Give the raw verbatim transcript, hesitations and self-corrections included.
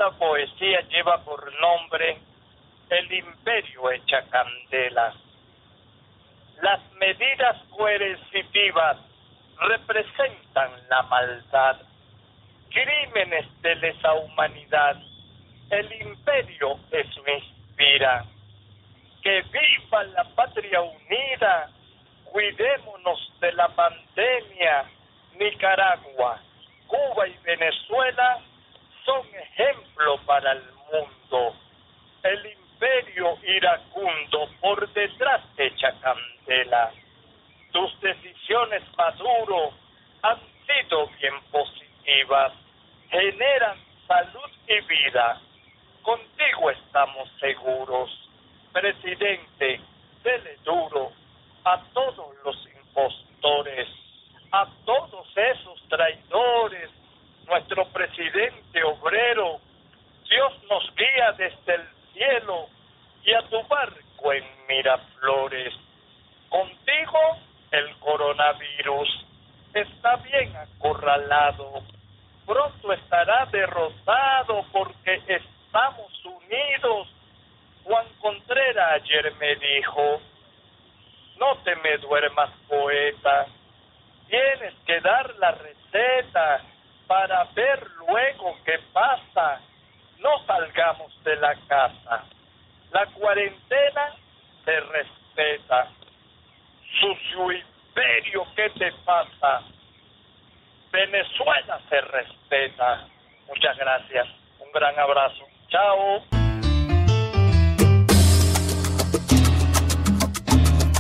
esta poesía lleva por nombre El imperio hecha candela. Las medidas coercitivas representan la maldad, crímenes de lesa humanidad. El imperio eso inspira. Que viva la patria unida, cuidémonos de la pandemia. Nicaragua, Cuba y Venezuela son ejemplo para el mundo. El imperio iracundo por detrás echa candela. Tus decisiones, Maduro, han sido bien positivas, generan salud y vida. Contigo estamos seguros. Presidente, dele duro a todos los impostores, a todos esos traidores. Nuestro presidente obrero, Dios nos guía desde el cielo y a tu barco en Miraflores. Contigo el coronavirus está bien acorralado, pronto estará derrotado porque estamos unidos. Juan Contreras ayer me dijo, no te me duermas, poeta, tienes que dar la receta para ver luego qué pasa. No salgamos de la casa, la cuarentena se respeta. Sucio imperio, ¿qué te pasa? Venezuela se respeta. Muchas gracias, un gran abrazo, chao.